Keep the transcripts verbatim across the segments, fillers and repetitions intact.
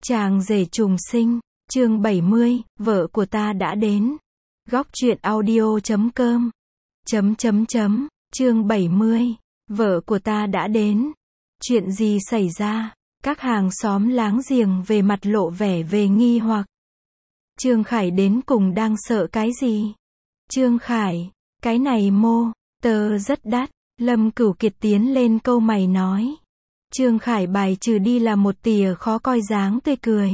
Chàng rể trùng sinh, chương bảy mươi, vợ của ta đã đến. Góc truyện audio chấm com. Chấm chấm chấm, chương bảy mươi, vợ của ta đã đến. Chuyện gì xảy ra? Các hàng xóm láng giềng về mặt lộ vẻ về nghi hoặc. Trương Khải đến cùng đang sợ cái gì? Trương Khải, cái này mô, tơ rất đắt. Lâm Cửu Kiệt tiến lên câu mày nói. Trương Khải bài trừ đi là một tìa khó coi dáng tươi cười.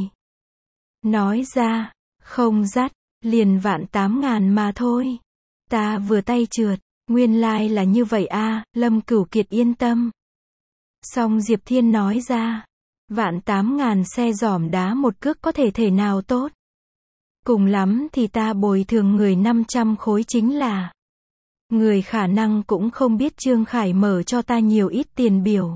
Nói ra, không dắt, liền vạn tám ngàn mà thôi. Ta vừa tay trượt, nguyên lai là như vậy a. Lâm Cửu Kiệt yên tâm. Xong Diệp Thiên nói ra, vạn tám ngàn xe giỏm đá một cước có thể thể nào tốt. Cùng lắm thì ta bồi thường người năm trăm khối chính là. Người khả năng cũng không biết Trương Khải mở cho ta nhiều ít tiền biểu.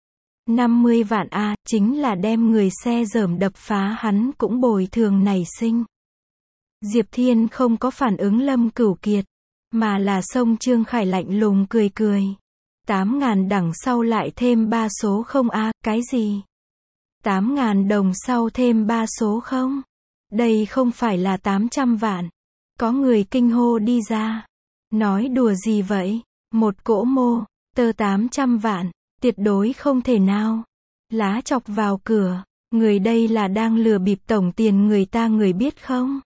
năm mươi vạn a, chính là đem người xe giởm đập phá hắn cũng bồi thường nảy sinh. Diệp Thiên không có phản ứng Lâm Cửu Kiệt, mà là xông Trương Khải lạnh lùng cười cười. tám ngàn đằng sau lại thêm ba số không a, cái gì? tám ngàn đồng sau thêm ba số không? Đây không phải là tám trăm vạn. Có người kinh hô đi ra. Nói đùa gì vậy? Một cỗ mô, tơ tám trăm vạn. Tuyệt đối không thể nào. Lá chọc vào cửa. Người đây là đang lừa bịp tổng tiền người ta người biết không?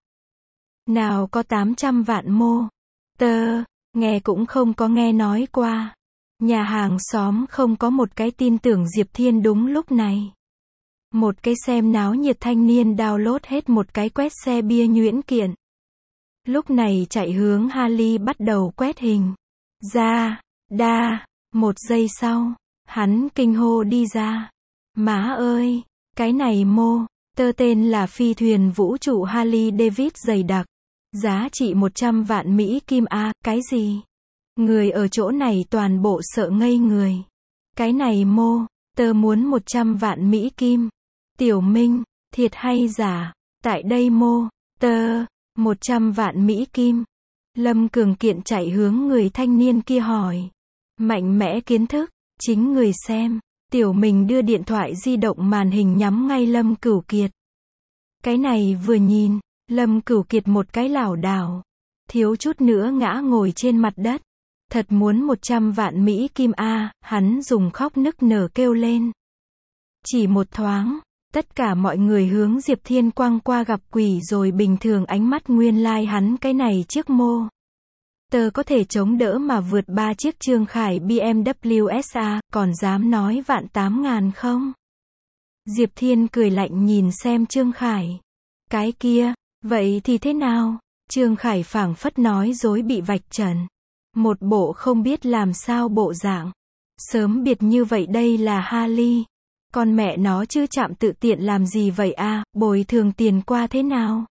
Nào có tám trăm vạn mô. Tơ, nghe cũng không có nghe nói qua. Nhà hàng xóm không có một cái tin tưởng Diệp Thiên đúng lúc này. Một cái xem náo nhiệt thanh niên download hết một cái quét xe bia nhuyễn kiện. Lúc này chạy hướng Harley bắt đầu quét hình. Ra, đa, một giây sau. Hắn kinh hô đi ra. Má ơi, cái này mô, tơ tên là phi thuyền vũ trụ Harley David dày đặc. Giá trị một trăm vạn Mỹ Kim a, cái gì? Người ở chỗ này toàn bộ sợ ngây người. Cái này mô, tơ muốn một trăm vạn Mỹ Kim. Tiểu Minh, thiệt hay giả? Tại đây mô, tơ, một trăm vạn Mỹ Kim. Lâm Cường Kiện chạy hướng người thanh niên kia hỏi. Mạnh mẽ kiến thức. Chính người xem, Tiểu Minh đưa điện thoại di động màn hình nhắm ngay Lâm Cửu Kiệt. Cái này vừa nhìn, Lâm Cửu Kiệt một cái lảo đảo, thiếu chút nữa ngã ngồi trên mặt đất. Thật muốn một trăm vạn Mỹ Kim a, hắn dùng khóc nức nở kêu lên. Chỉ một thoáng, tất cả mọi người hướng Diệp Thiên quăng qua gặp quỷ rồi bình thường ánh mắt nguyên lai like hắn cái này chiếc mô. Tơ có thể chống đỡ mà vượt ba chiếc Trương Khải bê em vê ét a, còn dám nói vạn tám ngàn không? Diệp Thiên cười lạnh nhìn xem Trương Khải. Cái kia, vậy thì thế nào? Trương Khải phảng phất nói dối bị vạch trần. Một bộ không biết làm sao bộ dạng. Sớm biệt như vậy đây là Harley. Con mẹ nó chứ chạm tự tiện làm gì vậy a, bồi thường tiền qua thế nào?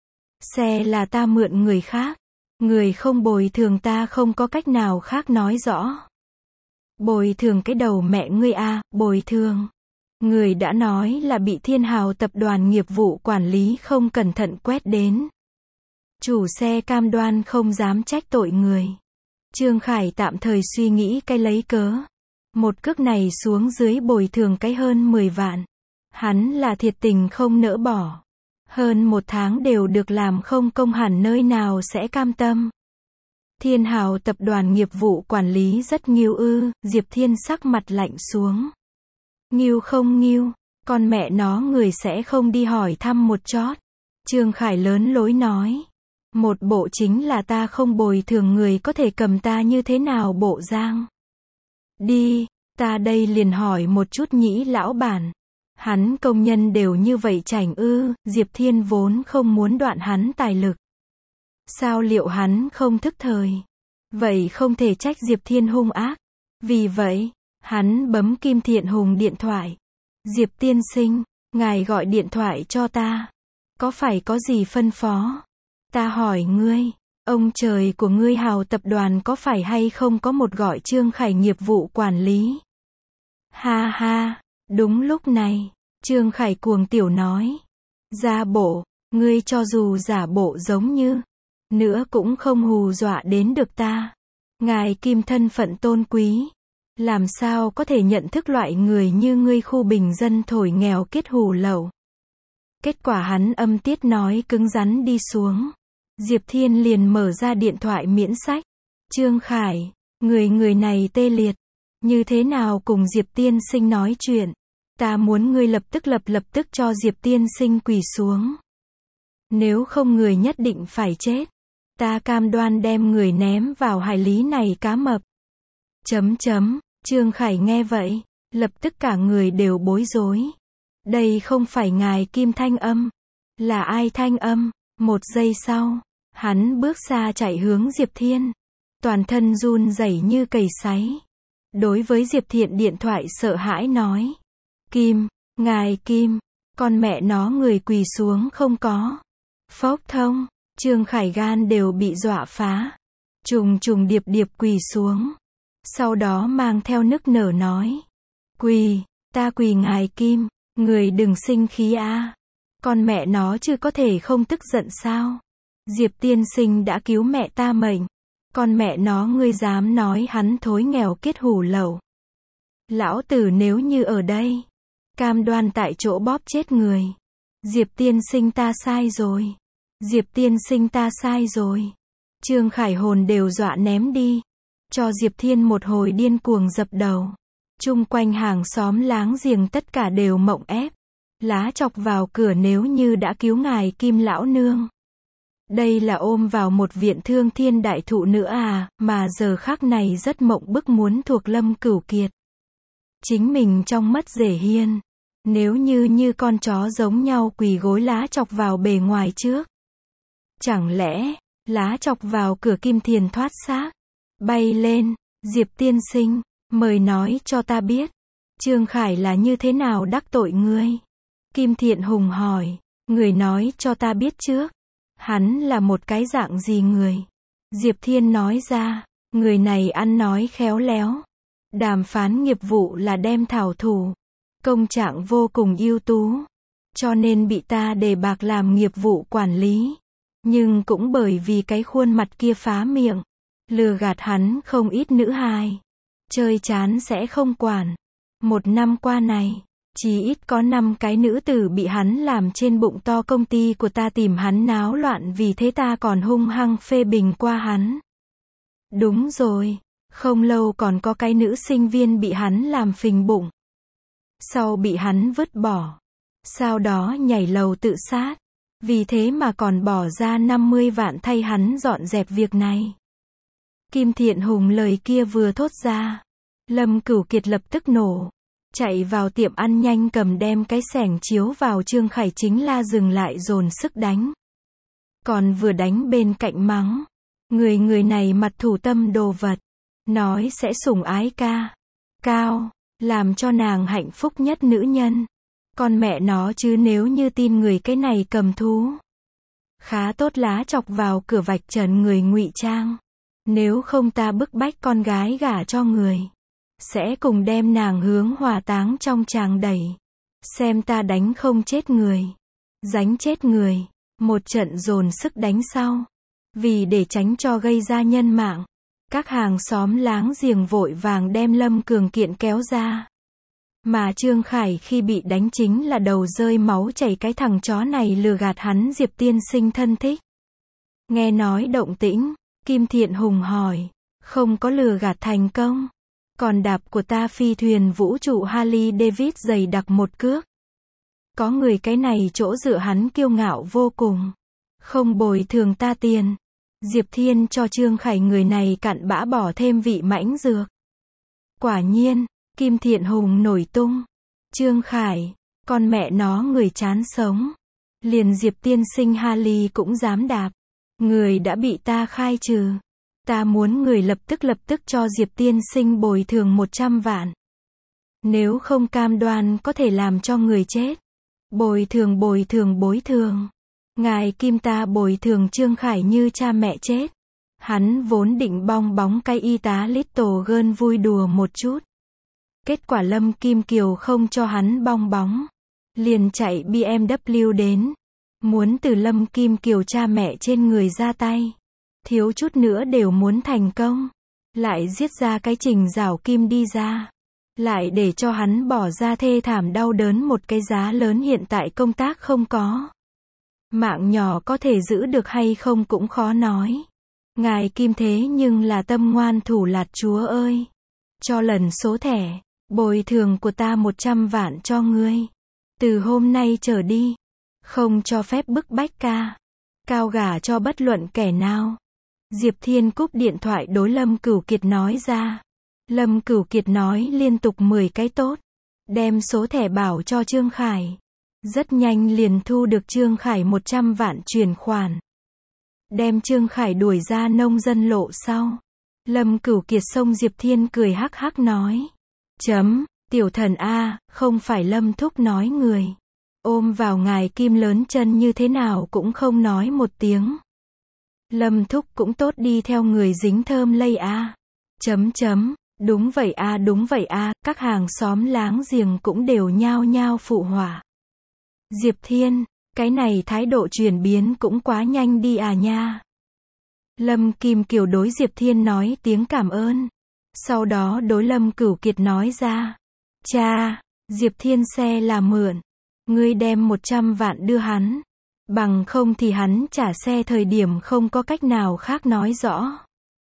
Xe là ta mượn người khác. Người không bồi thường ta không có cách nào khác nói rõ. Bồi thường cái đầu mẹ ngươi a, bồi thường. Người đã nói là bị Thiên Hào tập đoàn nghiệp vụ quản lý không cẩn thận quét đến. Chủ xe cam đoan không dám trách tội người. Trương Khải tạm thời suy nghĩ cái lấy cớ. Một cước này xuống dưới bồi thường cái hơn mười vạn. Hắn là thiệt tình không nỡ bỏ. Hơn một tháng đều được làm không công hẳn nơi nào sẽ cam tâm. Thiên Hào tập đoàn nghiệp vụ quản lý rất nghiêu ư, Diệp Thiên sắc mặt lạnh xuống. Nghiêu không nghiêu, con mẹ nó người sẽ không đi hỏi thăm một chót. Trương Khải lớn lối nói. Một bộ chính là ta không bồi thường người có thể cầm ta như thế nào bộ giang. Đi, ta đây liền hỏi một chút nhĩ lão bản. Hắn công nhân đều như vậy chảnh ư, Diệp Thiên vốn không muốn đoạn hắn tài lực. Sao liệu hắn không thức thời? Vậy không thể trách Diệp Thiên hung ác. Vì vậy, hắn bấm Kim Thiện Hùng điện thoại. Diệp tiên sinh, ngài gọi điện thoại cho ta. Có phải có gì phân phó? Ta hỏi ngươi, ông trời của ngươi Hào tập đoàn có phải hay không có một gọi Trương Khải nghiệp vụ quản lý? Ha ha. Đúng lúc này, Trương Khải cuồng tiểu nói. Giả bộ, ngươi cho dù giả bộ giống như, nữa cũng không hù dọa đến được ta. Ngài Kim thân phận tôn quý. Làm sao có thể nhận thức loại người như ngươi khu bình dân thổi nghèo kết hù lậu. Kết quả hắn âm tiết nói cứng rắn đi xuống. Diệp Thiên liền mở ra điện thoại miễn sách. Trương Khải, người người này tê liệt. Như thế nào cùng Diệp tiên sinh nói chuyện? Ta muốn ngươi lập tức lập lập tức cho Diệp tiên sinh quỳ xuống. Nếu không người nhất định phải chết. Ta cam đoan đem người ném vào hải lý này cá mập. Chấm chấm, Trương Khải nghe vậy, lập tức cả người đều bối rối. Đây không phải ngài Kim thanh âm. Là ai thanh âm? Một giây sau, hắn bước xa chạy hướng Diệp Thiên. Toàn thân run rẩy như cầy sấy. Đối với Diệp Thiện điện thoại sợ hãi nói. Kim, ngài Kim, con mẹ nó người quỳ xuống không có. Phốc thông, Trương Khải gan đều bị dọa phá. Trùng trùng điệp điệp quỳ xuống. Sau đó mang theo nức nở nói. Quỳ, ta quỳ ngài Kim, người đừng sinh khí a. Con mẹ nó chứ có thể không tức giận sao? Diệp tiên sinh đã cứu mẹ ta mệnh. Con mẹ nó ngươi dám nói hắn thối nghèo kết hủ lậu. Lão tử nếu như ở đây, cam đoan tại chỗ bóp chết người. Diệp tiên sinh ta sai rồi. Diệp tiên sinh ta sai rồi. Trương Khải hồn đều dọa ném đi. Cho Diệp Thiên một hồi điên cuồng dập đầu. Chung quanh hàng xóm láng giềng tất cả đều mộng ép. Lá chọc vào cửa nếu như đã cứu ngài Kim lão nương. Đây là ôm vào một viện thương thiên đại thụ nữa à, mà giờ khắc này rất mộng bức muốn thuộc Lâm Cửu Kiệt. Chính mình trong mắt Dể Hiên. Nếu như như con chó giống nhau quỳ gối lá chọc vào bề ngoài trước. Chẳng lẽ, lá chọc vào cửa Kim Thiền thoát xác. Bay lên, Diệp tiên sinh, mời nói cho ta biết. Trương Khải là như thế nào đắc tội ngươi? Kim Thiện Hùng hỏi, người nói cho ta biết trước. Hắn là một cái dạng gì người? Diệp Thiên nói ra, người này ăn nói khéo léo. Đàm phán nghiệp vụ là đem thảo thủ. Công trạng vô cùng ưu tú. Cho nên bị ta đề bạc làm nghiệp vụ quản lý. Nhưng cũng bởi vì cái khuôn mặt kia phá miệng. Lừa gạt hắn không ít nữ hài. Chơi chán sẽ không quản. Một năm qua này, chỉ ít có năm cái nữ tử bị hắn làm trên bụng to, công ty của ta tìm hắn náo loạn, vì thế ta còn hung hăng phê bình qua hắn. Đúng rồi, không lâu còn có cái nữ sinh viên bị hắn làm phình bụng. Sau bị hắn vứt bỏ. Sau đó nhảy lầu tự sát. Vì thế mà còn bỏ ra năm mươi vạn thay hắn dọn dẹp việc này. Kim Thiện Hùng lời kia vừa thốt ra. Lâm Cửu Kiệt lập tức nổ. Chạy vào tiệm ăn nhanh cầm đem cái xẻng chiếu vào Trương Khải chính là dừng lại dồn sức đánh. Còn vừa đánh bên cạnh mắng. Người người này mặt thủ tâm đồ vật. Nói sẽ sủng ái ca. Cao. Làm cho nàng hạnh phúc nhất nữ nhân. Con mẹ nó chứ nếu như tin người cái này cầm thú. Khá tốt lá chọc vào cửa vạch trần người ngụy trang. Nếu không ta bức bách con gái gả cho người. Sẽ cùng đem nàng hướng hỏa táng trong tràng đẩy. Xem ta đánh không chết người. Dánh chết người. Một trận dồn sức đánh sau. Vì để tránh cho gây ra nhân mạng. Các hàng xóm láng giềng vội vàng đem Lâm Cường Kiện kéo ra. Mà Trương Khải khi bị đánh chính là đầu rơi máu chảy, cái thằng chó này lừa gạt hắn Diệp tiên sinh thân thích. Nghe nói động tĩnh, Kim Thiện Hùng hỏi, không có lừa gạt thành công. Còn đạp của ta phi thuyền vũ trụ Harley David dày đặc một cước. Có người cái này chỗ dựa hắn kiêu ngạo vô cùng. Không bồi thường ta tiền. Diệp Thiên cho Trương Khải người này cặn bã bỏ thêm vị mãnh dược. Quả nhiên, Kim Thiện Hùng nổi tung. Trương Khải, con mẹ nó người chán sống. Liền Diệp tiên sinh Harley cũng dám đạp. Người đã bị ta khai trừ. Ta muốn người lập tức lập tức cho Diệp tiên sinh bồi thường một trăm vạn. Nếu không cam đoan có thể làm cho người chết. Bồi thường bồi thường bồi thường. Ngài Kim ta bồi thường Trương Khải như cha mẹ chết. Hắn vốn định bong bóng cái y tá Little Girl vui đùa một chút. Kết quả Lâm Kim Kiều không cho hắn bong bóng. Liền chạy bê em vê đến. Muốn từ Lâm Kim Kiều cha mẹ trên người ra tay. Thiếu chút nữa đều muốn thành công. Lại giết ra cái Trình Giảo Kim đi ra. lại để cho hắn bỏ ra thê thảm đau đớn một cái giá lớn hiện tại công tác không có. Mạng nhỏ có thể giữ được hay không cũng khó nói. Ngài Kim thế nhưng là tâm ngoan thủ lạt chúa ơi. Cho lần số thẻ, bồi thường của ta một trăm vạn cho ngươi. Từ hôm nay trở đi, không cho phép bức bách ca. Cao gả cho bất luận kẻ nào. Diệp Thiên cúp điện thoại đối Lâm Cửu Kiệt nói ra. Lâm Cửu Kiệt nói liên tục mười cái tốt. Đem số thẻ bảo cho Trương Khải. Rất nhanh liền thu được Trương Khải một trăm vạn chuyển khoản. Đem Trương Khải đuổi ra nông dân lộ sau. Lâm Cửu Kiệt xông Diệp Thiên cười hắc hắc nói. Chấm, tiểu thần A, không phải Lâm Thúc nói người. Ôm vào ngài Kim lớn chân như thế nào cũng không nói một tiếng. Lâm Thúc cũng tốt đi theo người dính thơm lây A. Chấm chấm, đúng vậy A đúng vậy A, các hàng xóm láng giềng cũng đều nhao nhao phụ họa. Diệp Thiên, cái này thái độ chuyển biến cũng quá nhanh đi à nha. Lâm Kim Kiều đối Diệp Thiên nói tiếng cảm ơn. Sau đó đối Lâm Cửu Kiệt nói ra. Cha, Diệp Thiên xe là mượn. Ngươi đem một trăm vạn đưa hắn. Bằng không thì hắn trả xe thời điểm không có cách nào khác nói rõ.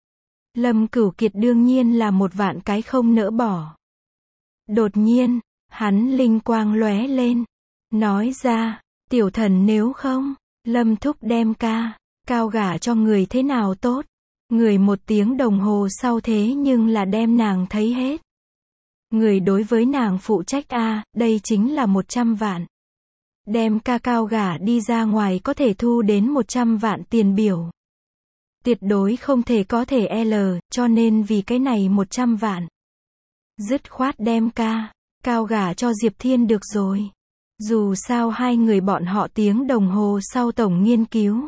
Lâm Cửu Kiệt đương nhiên là một vạn cái không nỡ bỏ. Đột nhiên, hắn linh quang lóe lên. Nói ra, tiểu thần nếu không, Lâm Thúc đem ca, cao gả cho người thế nào tốt. Người một tiếng đồng hồ sau thế nhưng là đem nàng thấy hết. Người đối với nàng phụ trách a, đây chính là một trăm vạn. Đem ca cao gả đi ra ngoài có thể thu đến một trăm vạn tiền biểu. Tuyệt đối không thể có thể L, cho nên vì cái này một trăm vạn. Dứt khoát đem ca, cao gả cho Diệp Thiên được rồi. Dù sao hai người bọn họ tiếng đồng hồ sau tổng nghiên cứu.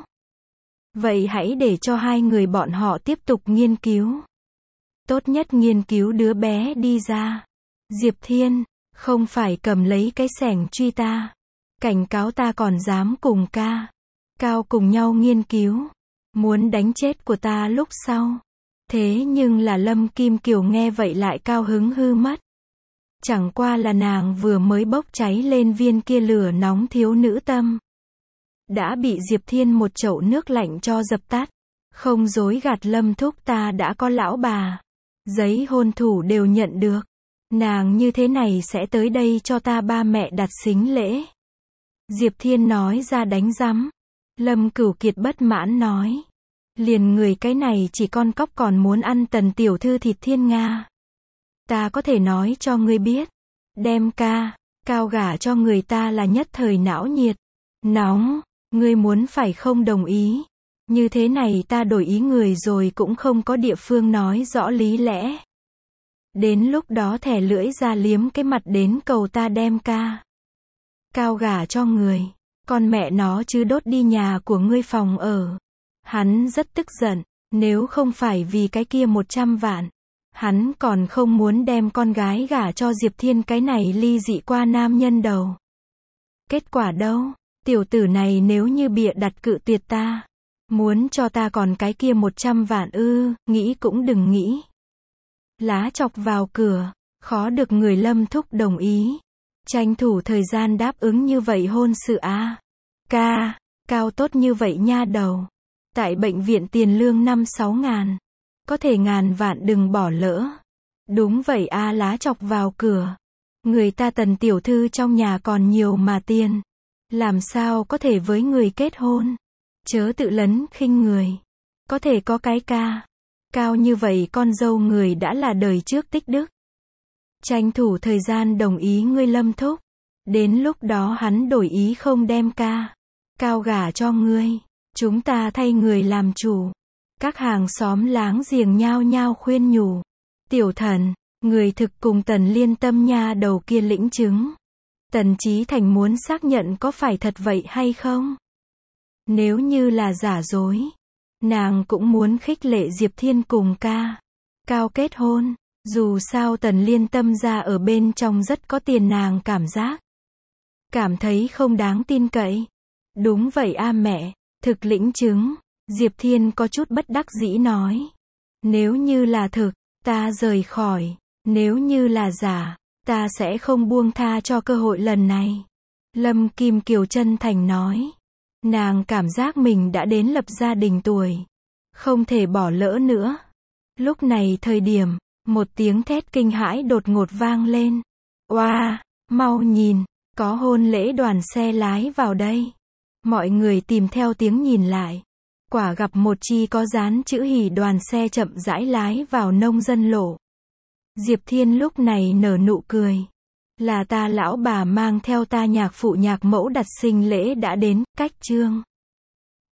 Vậy hãy để cho hai người bọn họ tiếp tục nghiên cứu. Tốt nhất nghiên cứu đứa bé đi ra. Diệp Thiên, không phải cầm lấy cái xẻng truy ta. Cảnh cáo ta còn dám cùng ca. Cao cùng nhau nghiên cứu. Muốn đánh chết của ta lúc sau. Thế nhưng là Lâm Kim Kiều nghe vậy lại cao hứng hư mất. Chẳng qua là nàng vừa mới bốc cháy lên viên kia lửa nóng thiếu nữ tâm. Đã bị Diệp Thiên một chậu nước lạnh cho dập tắt. Không dối gạt Lâm Thúc ta đã có lão bà. Giấy hôn thủ đều nhận được. Nàng như thế này sẽ tới đây cho ta ba mẹ đặt sính lễ. Diệp Thiên nói ra đánh rắm. Lâm Cửu Kiệt bất mãn nói. Liền người cái này chỉ con cóc còn muốn ăn tần tiểu thư thịt thiên nga. Ta có thể nói cho ngươi biết. Đem ca, cao gả cho người ta là nhất thời não nhiệt. Nóng, ngươi muốn phải không đồng ý. Như thế này ta đổi ý người rồi cũng không có địa phương nói rõ lý lẽ. Đến lúc đó thẻ lưỡi ra liếm cái mặt đến cầu ta đem ca. Cao gả cho người. Con mẹ nó chứ đốt đi nhà của ngươi phòng ở. Hắn rất tức giận. Nếu không phải vì cái kia một trăm vạn. Hắn còn không muốn đem con gái gả cho Diệp Thiên cái này ly dị qua nam nhân đầu. Kết quả đâu? Tiểu tử này nếu như bịa đặt cự tuyệt ta. Muốn cho ta còn cái kia một trăm vạn ư, nghĩ cũng đừng nghĩ. Lá chọc vào cửa, khó được người Lâm Thúc đồng ý. Tranh thủ thời gian đáp ứng như vậy hôn sự a. Ca, cao tốt như vậy nha đầu. Tại bệnh viện tiền lương năm sáu ngàn. Có thể ngàn vạn đừng bỏ lỡ. Đúng vậy a, lá chọc vào cửa. Người ta Tần tiểu thư trong nhà còn nhiều mà tiền. Làm sao có thể với người kết hôn. Chớ tự lấn khinh người. Có thể có cái ca. Cao như vậy con dâu người đã là đời trước tích đức. Tranh thủ thời gian đồng ý ngươi Lâm Thúc. Đến lúc đó hắn đổi ý không đem ca. Cao gả cho ngươi. Chúng ta thay người làm chủ. Các hàng xóm láng giềng nhao nhao khuyên nhủ. Tiểu thần, người thực cùng Tần Liên Tâm nha đầu kia lĩnh chứng. Tần Chí Thành muốn xác nhận có phải thật vậy hay không? Nếu như là giả dối, nàng cũng muốn khích lệ Diệp Thiên cùng ca. Cao kết hôn, dù sao Tần Liên Tâm ra ở bên trong rất có tiền nàng cảm giác. Cảm thấy không đáng tin cậy. Đúng vậy a mẹ, thực lĩnh chứng. Diệp Thiên có chút bất đắc dĩ nói. Nếu như là thực, ta rời khỏi. Nếu như là giả, ta sẽ không buông tha cho cơ hội lần này. Lâm Kim Kiều chân thành nói. Nàng cảm giác mình đã đến lập gia đình tuổi. Không thể bỏ lỡ nữa. Lúc này thời điểm, một tiếng thét kinh hãi đột ngột vang lên. Oa, mau nhìn, có hôn lễ đoàn xe lái vào đây. Mọi người tìm theo tiếng nhìn lại. Quả gặp một chi có dán chữ hỉ đoàn xe chậm rãi lái vào nông dân lộ. Diệp Thiên lúc này nở nụ cười. Là ta lão bà mang theo ta nhạc phụ nhạc mẫu đặt sinh lễ đã đến, cách trương.